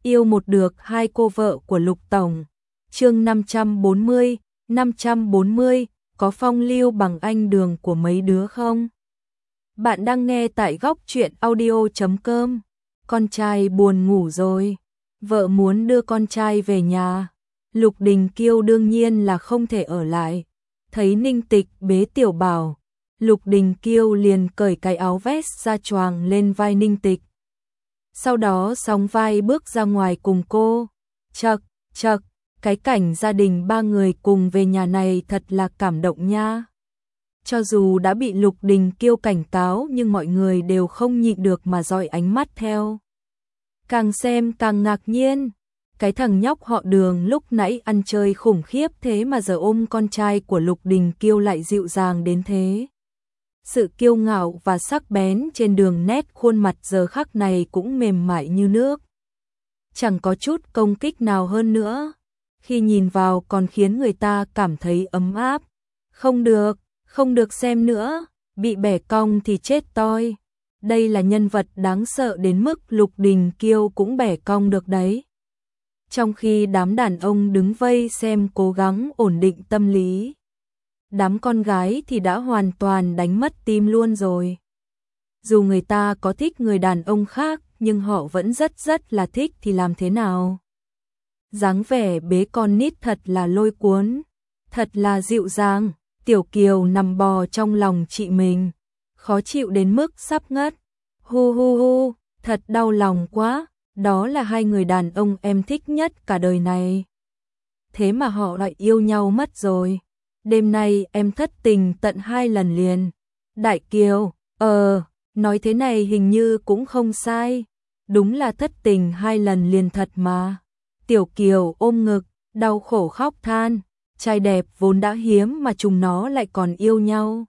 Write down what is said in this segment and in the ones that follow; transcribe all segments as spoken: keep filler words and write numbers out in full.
Yêu một được hai cô vợ của Lục Tổng. Chương năm trăm bốn mươi, năm trăm bốn mươi, có phong lưu bằng anh Đường của mấy đứa không? Bạn đang nghe tại góc truyện audio chấm com. Con trai buồn ngủ rồi, vợ muốn đưa con trai về nhà. Lục Đình Kiêu đương nhiên là không thể ở lại. Thấy Ninh Tịch bế Tiểu Bảo, Lục Đình Kiêu liền cởi cái áo vest ra choàng lên vai Ninh Tịch. Sau đó sóng vai bước ra ngoài cùng cô. Chậc, chậc, cái cảnh gia đình ba người cùng về nhà này thật là cảm động nha. Cho dù đã bị Lục Đình Kiêu cảnh cáo nhưng mọi người đều không nhịn được mà dõi ánh mắt theo. Càng xem càng ngạc nhiên. Cái thằng nhóc họ Đường lúc nãy ăn chơi khủng khiếp thế mà giờ ôm con trai của Lục Đình Kiêu lại dịu dàng đến thế. Sự kiêu ngạo và sắc bén trên đường nét khuôn mặt giờ khắc này cũng mềm mại như nước. Chẳng có chút công kích nào hơn nữa. Khi nhìn vào còn khiến người ta cảm thấy ấm áp. Không được, không được xem nữa, bị bẻ cong thì chết toi. Đây là nhân vật đáng sợ đến mức Lục Đình Kiêu cũng bẻ cong được đấy. Trong khi đám đàn ông đứng vây xem cố gắng ổn định tâm lý, đám con gái thì đã hoàn toàn đánh mất tim luôn rồi. Dù người ta có thích người đàn ông khác nhưng họ vẫn rất rất là thích thì làm thế nào? Dáng vẻ bế con nít thật là lôi cuốn, thật là dịu dàng. Tiểu Kiều nằm bò trong lòng chị mình, khó chịu đến mức sắp ngất. Hu hu hu, thật đau lòng quá, đó là hai người đàn ông em thích nhất cả đời này. Thế mà họ lại yêu nhau mất rồi. Đêm nay em thất tình tận hai lần liền. Đại Kiều, ờ, nói thế này hình như cũng không sai. Đúng là thất tình hai lần liền thật mà. Tiểu Kiều ôm ngực, đau khổ khóc than. Trai đẹp vốn đã hiếm mà chúng nó lại còn yêu nhau.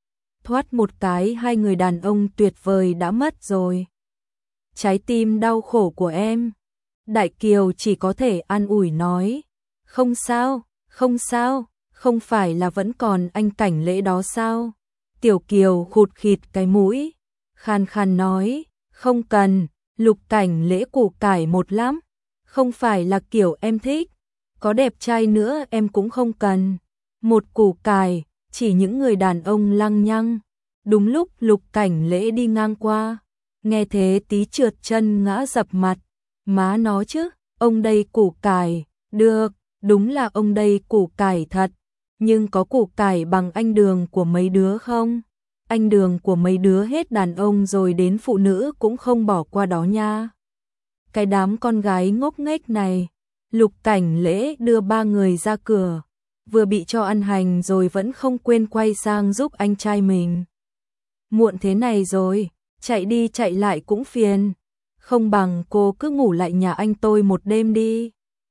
Thoát một cái hai người đàn ông tuyệt vời đã mất rồi. Trái tim đau khổ của em. Đại Kiều chỉ có thể an ủi nói. Không sao, không sao, không phải là vẫn còn anh Cảnh Lễ đó sao? Tiểu Kiều khụt khịt cái mũi, khan khan nói. Không cần, Lục Cảnh Lễ củ cải một lắm. Không phải là kiểu em thích. Có đẹp trai nữa em cũng không cần. Một củ cải, chỉ những người đàn ông lăng nhăng. Đúng lúc Lục Cảnh Lễ đi ngang qua, nghe thế tí trượt chân ngã dập mặt. Má nó chứ, ông đây củ cải, được, đúng là ông đây củ cải thật. Nhưng có củ cải bằng anh Đường của mấy đứa không? Anh Đường của mấy đứa hết đàn ông rồi đến phụ nữ cũng không bỏ qua đó nha. Cái đám con gái ngốc nghếch này. Lục Cảnh Lễ đưa ba người ra cửa, vừa bị cho ăn hành rồi vẫn không quên quay sang giúp anh trai mình. Muộn thế này rồi, chạy đi chạy lại cũng phiền, không bằng cô cứ ngủ lại nhà anh tôi một đêm đi.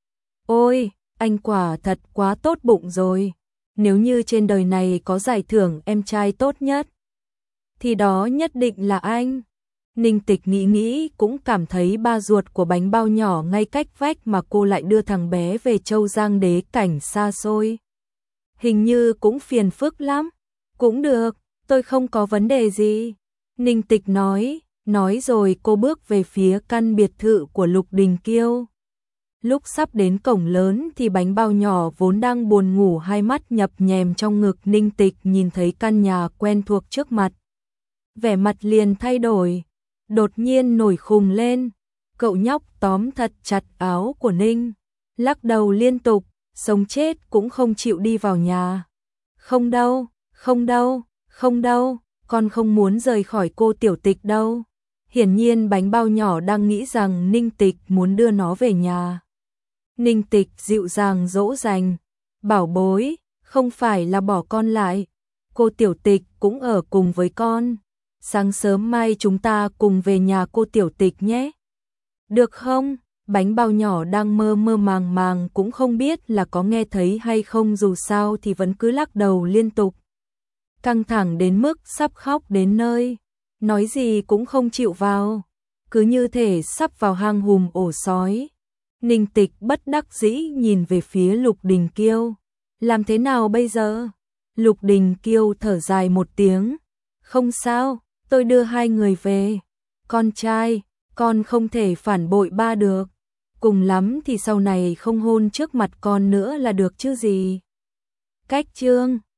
Ôi, anh quả thật quá tốt bụng rồi, nếu như trên đời này có giải thưởng em trai tốt nhất, thì đó nhất định là anh. Ninh Tịch nghĩ nghĩ cũng cảm thấy ba ruột của bánh bao nhỏ ngay cách vách mà cô lại đưa thằng bé về Châu Giang đế cảnh xa xôi. Hình như cũng phiền phức lắm. Cũng được, tôi không có vấn đề gì. Ninh Tịch nói, nói rồi cô bước về phía căn biệt thự của Lục Đình Kiêu. Lúc sắp đến cổng lớn thì bánh bao nhỏ vốn đang buồn ngủ hai mắt nhập nhèm trong ngực Ninh Tịch nhìn thấy căn nhà quen thuộc trước mặt. Vẻ mặt liền thay đổi. Đột nhiên nổi khùng lên, cậu nhóc tóm thật chặt áo của Ninh, lắc đầu liên tục, sống chết cũng không chịu đi vào nhà. Không đâu, không đâu, không đâu, con không muốn rời khỏi cô Tiểu Tịch đâu. Hiển nhiên bánh bao nhỏ đang nghĩ rằng Ninh Tịch muốn đưa nó về nhà. Ninh Tịch dịu dàng dỗ dành, bảo bối, không phải là bỏ con lại, cô Tiểu Tịch cũng ở cùng với con. Sáng sớm mai chúng ta cùng về nhà cô Tiểu Tịch nhé. Được không? Bánh bao nhỏ đang mơ mơ màng màng cũng không biết là có nghe thấy hay không, dù sao thì vẫn cứ lắc đầu liên tục. Căng thẳng đến mức sắp khóc đến nơi. Nói gì cũng không chịu vào. Cứ như thể sắp vào hang hùm ổ sói. Ninh Tịch bất đắc dĩ nhìn về phía Lục Đình Kiêu. Làm thế nào bây giờ? Lục Đình Kiêu thở dài một tiếng. Không sao. Tôi đưa hai người về. Con trai, con không thể phản bội ba được. cùng lắm thì sau này không hôn trước mặt con nữa là được chứ gì. Cách chương